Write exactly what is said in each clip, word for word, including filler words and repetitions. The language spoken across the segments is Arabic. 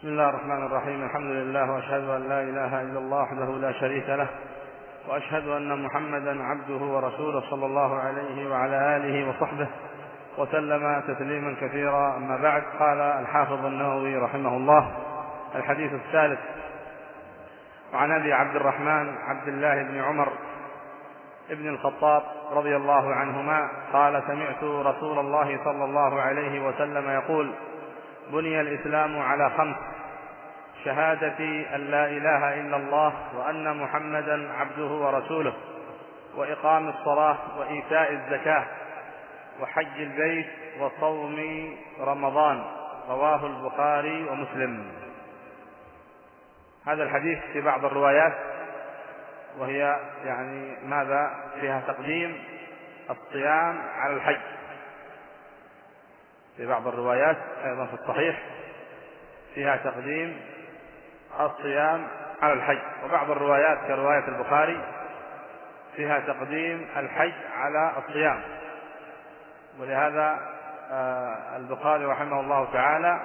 بسم الله الرحمن الرحيم. الحمد لله، وأشهد أن لا إله إلا الله وحده لا شريك له، وأشهد أن محمدا عبده ورسوله صلى الله عليه وعلى آله وصحبه وسلم تسليما كثيرا. أما بعد، قال الحافظ النووي رحمه الله: الحديث الثالث. وعن أبي عبد الرحمن عبد الله بن عمر ابن الخطاب رضي الله عنهما قال: سمعت رسول الله صلى الله عليه وسلم يقول: بني الإسلام على خمس: شهادة أن لا إله إلا الله وأن محمدا عبده ورسوله، وإقام الصلاة، وإيتاء الزكاة، وحج البيت، وصوم رمضان. رواه البخاري ومسلم. هذا الحديث في بعض الروايات، وهي يعني ماذا فيها تقديم الصيام على الحج. في بعض الروايات أيضا في الصحيح فيها تقديم الصيام على الحج، وبعض الروايات كرواية البخاري فيها تقديم الحج على الصيام. ولهذا البخاري رحمه الله تعالى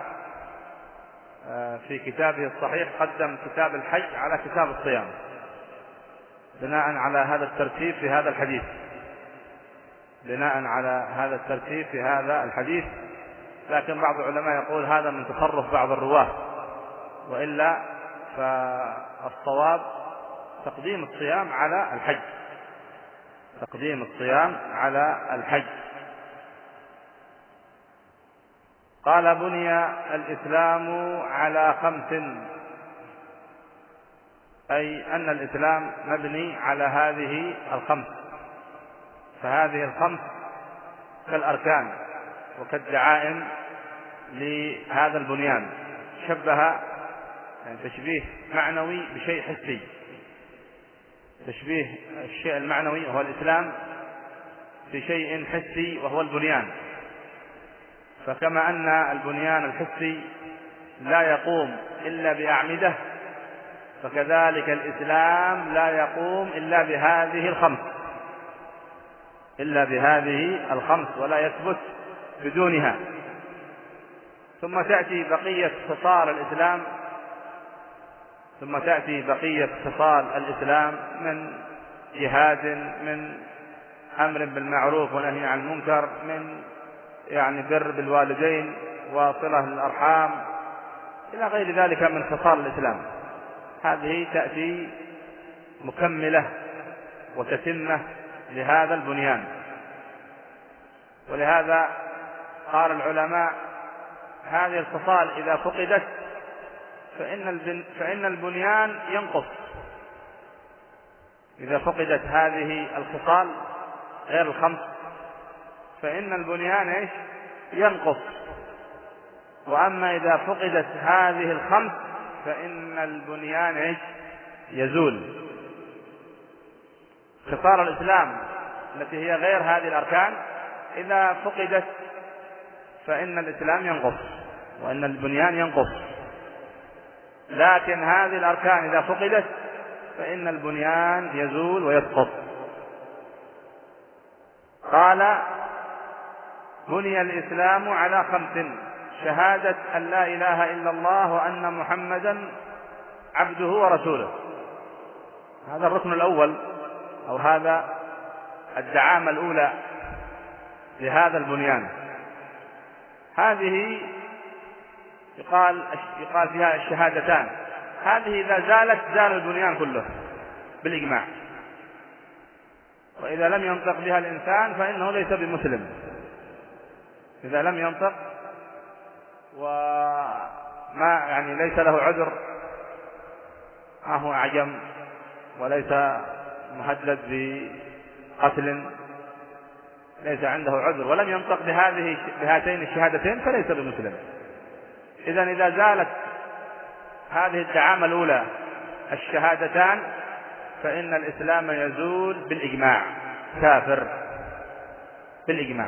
في كتابه الصحيح قدم كتاب الحج على كتاب الصيام بناء على هذا الترتيب في هذا الحديث بناء على هذا الترتيب في هذا الحديث لكن بعض العلماء يقول هذا من تصرف بعض الرواه، وإلا فالصواب تقديم الصيام على الحج تقديم الصيام على الحج. قال: بني الإسلام على خمس، أي أن الإسلام مبني على هذه الخمس، فهذه الخمس كالأركان وكالدعائم لهذا البنيان. شبه يعني تشبيه معنوي بشيء حسي، تشبيه الشيء المعنوي وهو الإسلام بشيء حسي وهو البنيان. فكما أن البنيان الحسي لا يقوم إلا بأعمدة، فكذلك الإسلام لا يقوم إلا بهذه الخمس إلا بهذه الخمس ولا يثبت بدونها. ثم تأتي بقية خصال الإسلام ثم تأتي بقية خصال الإسلام من جهاد، من أمر بالمعروف ونهي عن المنكر، من يعني بر بالوالدين وصلة للأرحام، إلى غير ذلك من خصال الإسلام. هذه تأتي مكملة وتتمة لهذا البنيان. ولهذا قال العلماء: هذه الخصال إذا فقدت فإن فإن البنيان ينقص. إذا فقدت هذه الخصال غير الخمس فإن البنيان إيش؟ ينقص. وأما إذا فقدت هذه الخمس فإن البنيان إيش؟ يزول. خصال الإسلام التي هي غير هذه الأركان إذا فقدت فإن الإسلام ينقص وإن البنيان ينقص، لكن هذه الأركان إذا فقدت فإن البنيان يزول ويسقط. قال: بني الإسلام على خمس: شهادة أن لا إله إلا الله وأن محمدا عبده ورسوله. هذا الركن الأول، أو هذا الدعامة الأولى لهذا البنيان. هذه يقال يقال فيها الشهادتان. هذه إذا زالت زال البنيان كله بالإجماع، وإذا لم ينطق بها الإنسان فإنه ليس بمسلم. إذا لم ينطق وما يعني ليس له عذر، ما هو أعجم وليس مهدد بقتل، ليس عنده عذر ولم ينطق بهذه بهاتين الشهادتين فليس بمسلم. إذن إذا زالت هذه الدعامة الأولى الشهادتان فإن الإسلام يزول بالإجماع، كافر بالإجماع.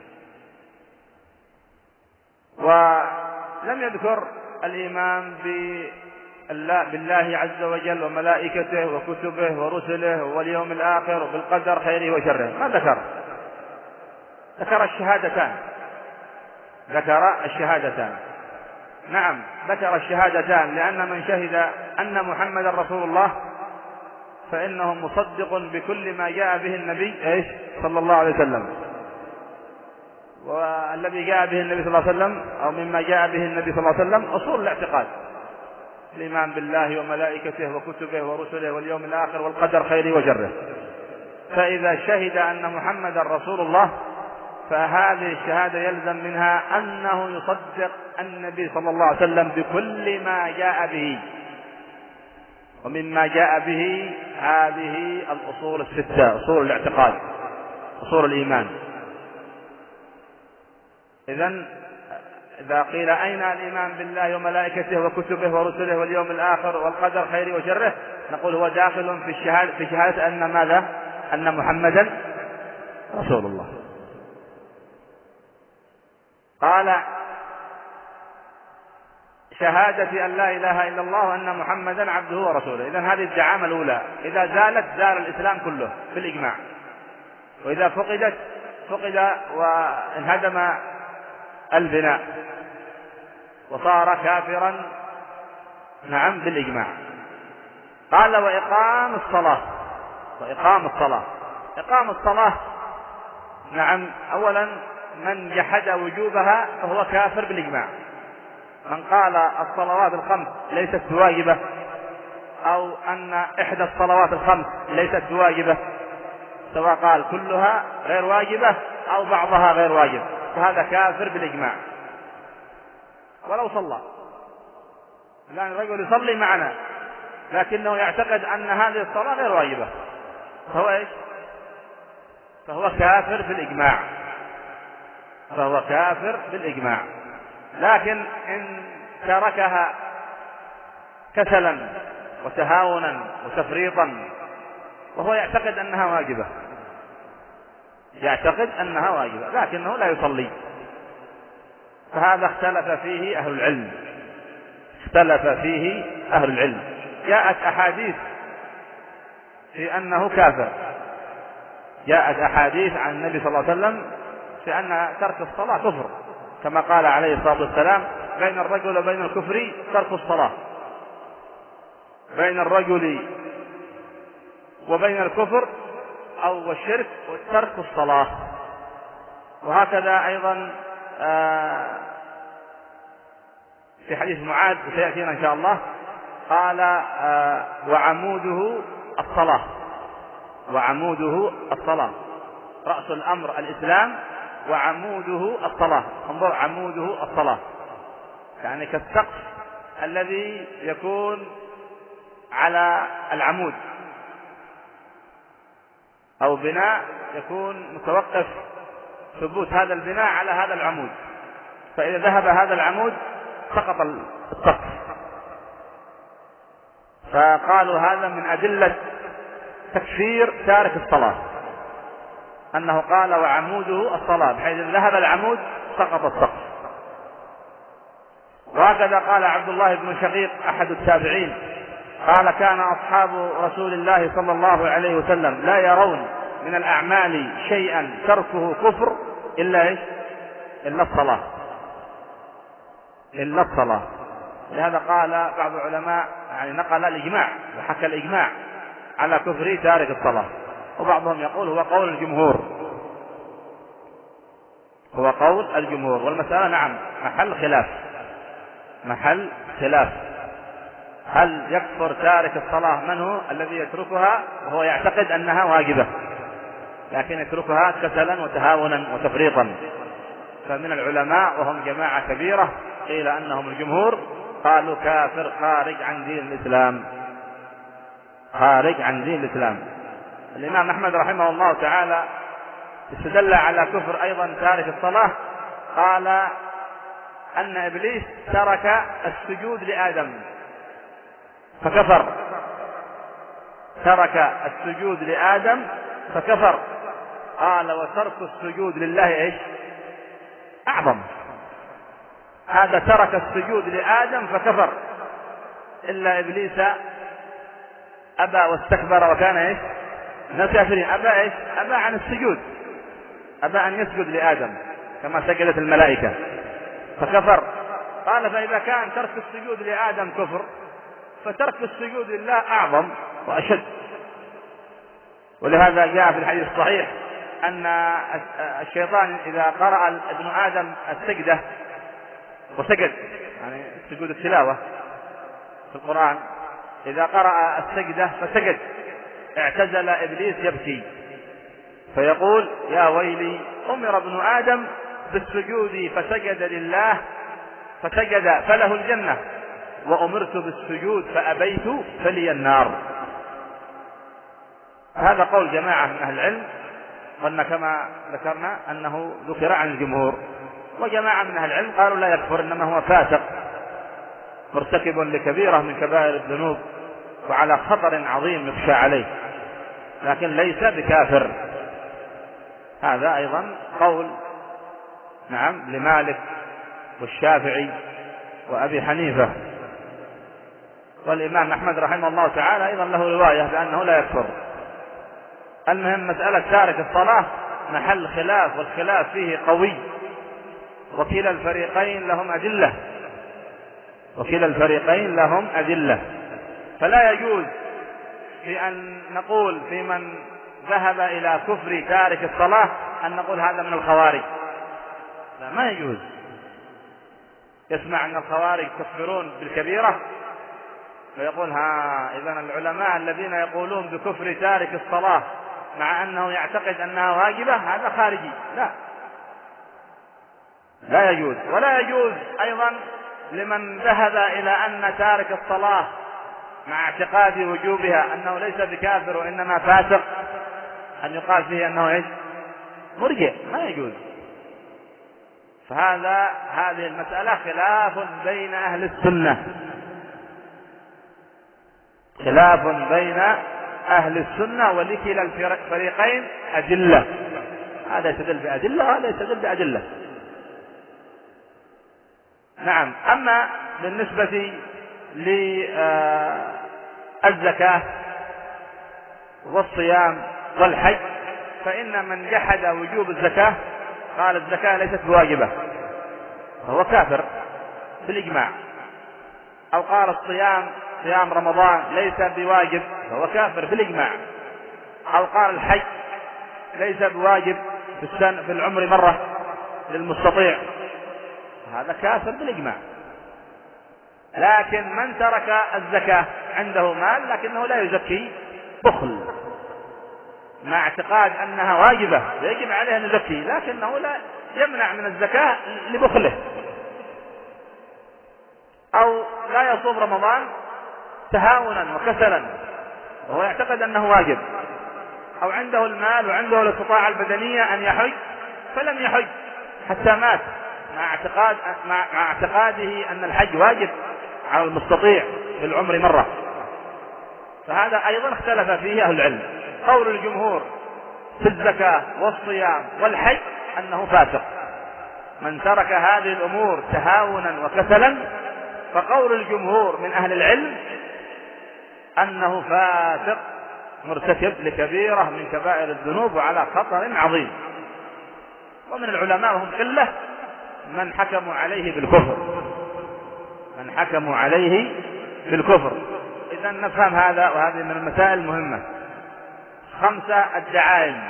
ولم يذكر الإيمان بالله عز وجل وملائكته وكتبه ورسله واليوم الآخر وبالقدر خيره وشره، ما ذكر ذكر الشهادتان ذكر الشهادتان نعم ذكر الشهادتان، لأن من شهد أن محمد رسول الله فإنه مصدق بكل ما جاء به النبي إيش صلى الله عليه وسلم. والذي جاء به النبي صلى الله عليه وسلم أو مما جاء به النبي صلى الله عليه وسلم أصول الاعتقاد: الإيمان بالله وملائكته وكتبه ورسله واليوم الآخر والقدر خيره وشره. فإذا شهد أن محمد رسول الله فهذه الشهادة يلزم منها أنه يصدق النبي صلى الله عليه وسلم بكل ما جاء به، ومما جاء به هذه الأصول الستة: أصول الاعتقاد، أصول الإيمان. إذن إذا قيل أين الإيمان بالله وملائكته وكتبه ورسله واليوم الآخر والقدر خيره وشره، نقول هو داخل في الشهادة في شهادة أن ماذا؟ أن محمدا رسول الله. قال: شهادة أن لا إله إلا الله وأن محمدا عبده ورسوله. إذن هذه الدعامة الأولى، إذا زالت زال الإسلام كله بالإجماع، وإذا فقدت فقد وانهدم البناء وصار كافرا، نعم بالإجماع. قال: وإقام الصلاة. وإقام الصلاة إقام الصلاة نعم، أولا من جحد وجوبها فهو كافر بالإجماع. من قال الصلوات الخمس ليست بواجبة، أو أن إحدى الصلوات الخمس ليست بواجبة، سواء قال كلها غير واجبة أو بعضها غير واجب، فهذا كافر بالإجماع ولو صلى. لأن الرجل يصلي معنا لكنه يعتقد أن هذه الصلاة غير واجبة، فهو إيش؟ فهو كافر بالإجماع، فهو كافر بالإجماع. لكن إن تركها كسلا وتهاونا وتفريطا وهو يعتقد أنها واجبة، يعتقد أنها واجبة لكنه لا يصلي، فهذا اختلف فيه أهل العلم، اختلف فيه أهل العلم. جاءت أحاديث في أنه كافر، جاءت أحاديث عن النبي صلى الله عليه وسلم في أن ترك الصلاة كفر، كما قال عليه الصلاة والسلام: بين الرجل وبين الكفر ترك الصلاة، بين الرجل وبين الكفر أو الشرك ترك الصلاة. وهكذا أيضا في حديث معاذ سيأتينا إن شاء الله، قال: وعموده الصلاة، وعموده الصلاة، رأس الأمر الإسلام وعموده الصلاة. انظر، عموده الصلاة يعني كالسقف الذي يكون على العمود، أو بناء يكون متوقف ثبوت هذا البناء على هذا العمود، فإذا ذهب هذا العمود سقط السقف. فقالوا هذا من أدلة تكفير تارك الصلاة، أنه قال: وعموده الصلاة، بحيث إذا ذهب العمود سقط السقف. وهكذا قال عبد الله بن شقيق أحد التابعين، قال: كان أصحاب رسول الله صلى الله عليه وسلم لا يرون من الأعمال شيئا تركه كفر إلا إيش؟ إلا الصلاة، إلا الصلاة. لهذا قال بعض العلماء، يعني نقل الإجماع وحكى الإجماع على كفر تارك الصلاة، وبعضهم يقول هو قول الجمهور، هو قول الجمهور. والمسألة نعم محل خلاف، محل خلاف. هل يكفر تارك الصلاة من هو الذي يتركها وهو يعتقد أنها واجبة لكن يتركها كسلا وتهاونا وتفريطا؟ فمن العلماء وهم جماعة كبيرة قيل أنهم الجمهور قالوا كافر خارج عن دين الإسلام، خارج عن دين الإسلام. الإمام أحمد رحمه الله تعالى استدل على كفر أيضا تارك الصلاة، قال أن إبليس ترك السجود لآدم فكفر، ترك السجود لآدم فكفر. قال: وترك السجود لله إيش؟ أعظم. هذا ترك السجود لآدم فكفر، إلا إبليس أبى واستكبر وكان إيش؟ من الكافرين. أبى إيش؟ أبى عن السجود، أبى أن يسجد لآدم كما سجدت الملائكة فكفر. قال فإذا كان ترك السجود لآدم كفر فترك السجود لله أعظم وأشد. ولهذا جاء في الحديث الصحيح أن الشيطان إذا قرأ ابن آدم السجدة وسجد، يعني سجود التلاوة في القرآن، إذا قرأ السجدة فسجد اعتزل إبليس يبكي فيقول يا ويلي أمر ابن آدم بالسجود فسجد لله فسجد فله الجنة، وأمرت بالسجود فأبيت فلي النار. هذا قول جماعة من أهل العلم، قلنا كما ذكرنا أنه ذكر عن الجمهور، وجماعة من أهل العلم قالوا لا يكفر، إنما هو فاسق مرتكب لكبيرة من كبائر الذنوب وعلى خطر عظيم يخشى عليه، لكن ليس بكافر. هذا أيضا قول نعم لمالك والشافعي وأبي حنيفة، والإمام أحمد رحمه الله تعالى أيضا له رواية بأنه لا يكفر. المهم مسألة تارك الصلاة محل خلاف، والخلاف فيه قوي، وكلا الفريقين لهم أدلة وكلا الفريقين لهم أدلة فلا يجوز في أن نقول في من ذهب إلى كفر تارك الصلاة أن نقول هذا من الخوارج، لا، ما يجوز. يسمع أن الخوارج يكفرون بالكبيرة ويقول ها إذن العلماء الذين يقولون بكفر تارك الصلاة مع أنه يعتقد أنها واجبة هذا خارجي، لا لا يجوز. ولا يجوز أيضا لمن ذهب إلى أن تارك الصلاة مع اعتقاد وجوبها أنه ليس بكافر وإنما فاسق أن يقال فيه أنه إيش؟ مرجئ، ما يجوز. فهذا هذه المسألة خلاف بين أهل السنة، خلاف بين أهل السنة، ولكلا الفريقين أدلة، هذا يستدل بأدلة وهذا يستدل بأدلة. نعم. أما بالنسبة للزكاة والصيام والحج فإن من جحد وجوب الزكاة قال الزكاة ليست بواجبة فهو كافر بالإجماع، أو قال الصيام صيام رمضان ليس بواجب فهو كافر بالإجماع، أو قال الحج ليس بواجب في السنة في العمر مرة للمستطيع هذا كافر بالإجماع. لكن من ترك الزكاة عنده مال لكنه لا يزكي بخل مع اعتقاد أنها واجبة يجب عليه أن يزكي، لكنه لا يمنع من الزكاة لبخله، أو لا يصوم رمضان تهاونا وكسلا وهو يعتقد أنه واجب، أو عنده المال وعنده الاستطاعة البدنية أن يحج فلم يحج حتى مات مع اعتقاد مع اعتقاده أن الحج واجب على المستطيع في العمر مرة. فهذا أيضا اختلف فيه أهل العلم. قول الجمهور في الزكاة والصيام والحج أنه فاسق من ترك هذه الأمور تهاونا وكسلا، فقول الجمهور من أهل العلم أنه فاسق مرتكب لكبيرة من كبائر الذنوب وعلى خطر عظيم. ومن العلماء هم قلة من حكموا عليه بالكفر من حكموا عليه بالكفر. إذا نفهم هذا، وهذه من المسائل المهمة. خمسة الدعائم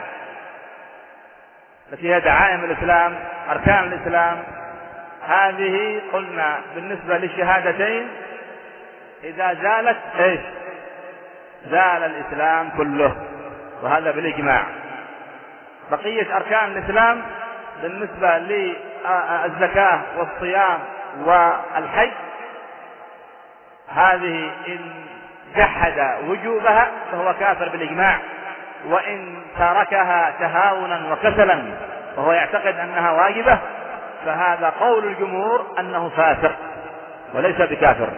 التي هي دعائم الإسلام، أركان الإسلام. هذه قلنا بالنسبة للشهادتين إذا زالت إيش؟ زال الإسلام كله، وهذا بالإجماع. بقية أركان الإسلام بالنسبة للزكاة والصيام والحج هذه إن جحد وجوبها فهو كافر بالإجماع، وإن تركها تهاونا وكسلا وهو يعتقد أنها واجبة فهذا قول الجمهور أنه فاسق وليس بكافر.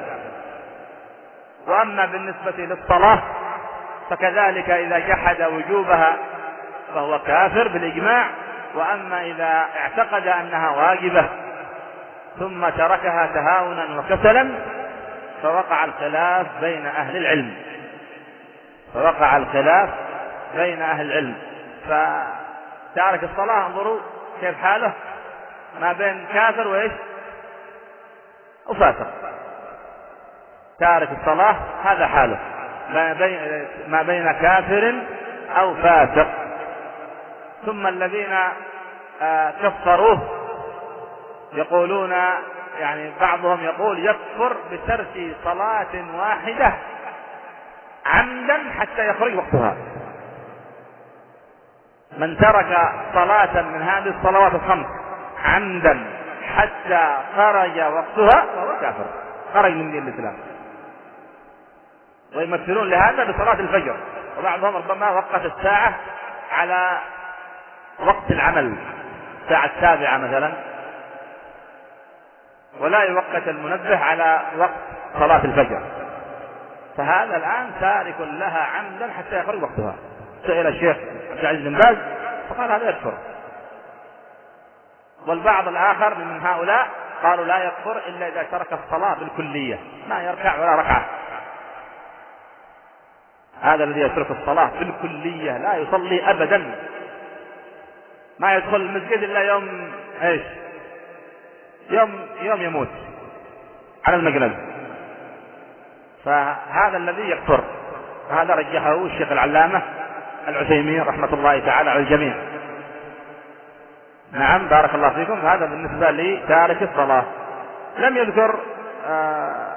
وأما بالنسبة للصلاة فكذلك إذا جحد وجوبها فهو كافر بالإجماع، وأما إذا اعتقد أنها واجبة ثم تركها تهاونا وكسلا فوقع الخلاف بين أهل العلم فوقع الخلاف بين أهل العلم فتارك الصلاة انظروا كيف حاله ما بين كافر وإيش وفاسق. تارك الصلاة هذا حاله ما بين, ما بين كافر أو فاسق. ثم الذين كفروه يقولون، يعني بعضهم يقول يكفر بترك صلاة واحدة عمدا حتى يخرج وقتها. من ترك صلاة من هذه الصلوات الخمس عمدا حتى خرج وقتها فهو كافر، خرج من دين الإسلام. ويمثلون لهذا بصلاة الفجر، وبعضهم ربما وقت الساعة على وقت العمل، الساعة السابعة مثلا، ولا يوقت المنبه على وقت صلاة الفجر، فهذا الآن تارك لها عمدا حتى يخرج وقتها. سئل الشيخ عبد العزيز بن باز فقال هذا يكفر. والبعض الآخر من هؤلاء قالوا لا يكفر إلا إذا ترك الصلاة بالكلية، ما يركع ولا ركعة. هذا الذي يترك الصلاة بالكلية لا يصلي أبدا، ما يدخل المسجد إلا يوم إيش؟ يوم يوم يموت على المجنب، فهذا الذي يكفر. هذا رجحه الشيخ العلامة العثيمين رحمة الله تعالى على الجميع. نعم بارك الله فيكم. هذا بالنسبة لتارك الصلاة. لم يذكر آه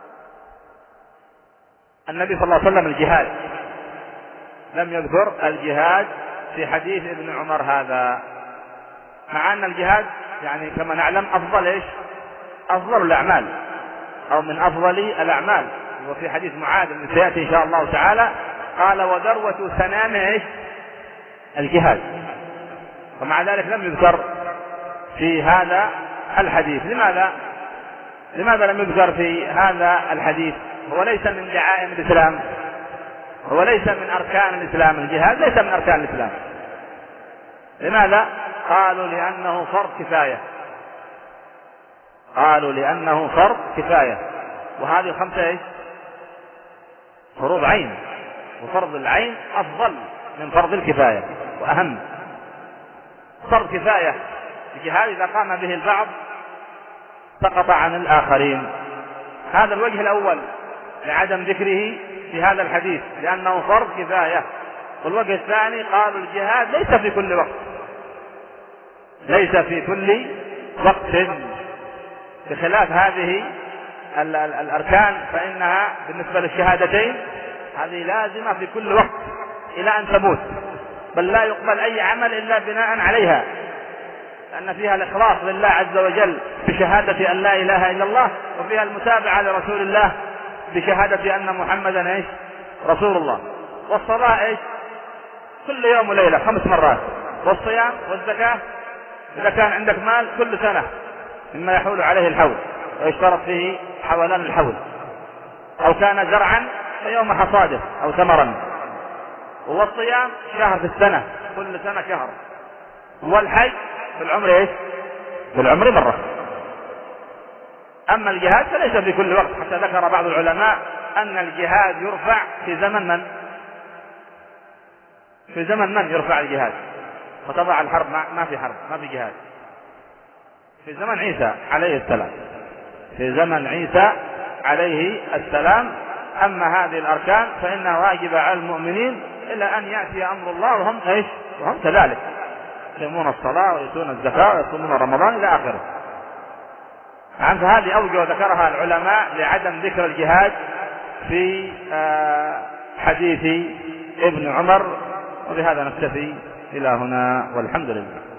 النبي صلى الله عليه وسلم الجهاد، لم يذكر الجهاد في حديث ابن عمر هذا، مع أن الجهاد يعني كما نعلم أفضل إيش؟ أفضل الأعمال أو من أفضل الأعمال. وفي حديث معاذ بن سيأتي إن شاء الله تعالى قال وذروة سنام إيش؟ الجهاد. ومع ذلك لم يذكر في هذا الحديث. لماذا؟ لماذا لم يذكر في هذا الحديث؟ هو ليس من دعائم الإسلام، هو ليس من أركان الإسلام، الجهاد ليس من أركان الإسلام. لماذا؟ قالوا لأنه فرض كفاية، قالوا لأنه فرض كفاية، وهذه الخمسة إيش؟ فروض عين، وفرض العين أفضل من فرض الكفاية وأهم. فرض كفاية الجهاد إذا قام به البعض سقط عن الآخرين. هذا الوجه الأول لعدم ذكره في هذا الحديث لأنه فرض كفاية. والوجه الثاني قالوا الجهاد ليس في كل وقت، ليس في كل وقت، بخلاف هذه الأركان فإنها بالنسبة للشهادتين هذه لازمة في كل وقت إلى أن تموت، بل لا يقبل أي عمل إلا بناء عليها، لأن فيها الإخلاص لله عز وجل بشهادة أن لا إله إلا الله، وفيها المتابعة لرسول الله بشهادة أن محمدا إيش؟ رسول الله. والصلاة إيش؟ كل يوم وليلة خمس مرات. والصيام والزكاة إذا كان عندك مال كل سنة مما يحول عليه الحول ويشترط فيه حولان الحول، أو كان زرعا فيوم حصاده أو ثمرا. والصيام شهر في السنة، كل سنة شهر. والحج في العمر إيش؟ في العمر مرة. أما الجهاد فليس في كل وقت، حتى ذكر بعض العلماء أن الجهاد يرفع في زمن من؟ في زمن من يرفع الجهاد؟ وتضع الحرب ما في حرب، ما في جهاد. في زمن عيسى عليه السلام، في زمن عيسى عليه السلام. أما هذه الأركان فإنها واجبة على المؤمنين إلى أن يأتي أمر الله وهم إيش؟ وهم كذلك يقيمون الصلاة ويؤتون الزكاة ويصومون رمضان إلى آخره. عن هذه أوجه ذكرها العلماء لعدم ذكر الجهاد في حديث ابن عمر. وبهذا نكتفي إلى هنا والحمد لله.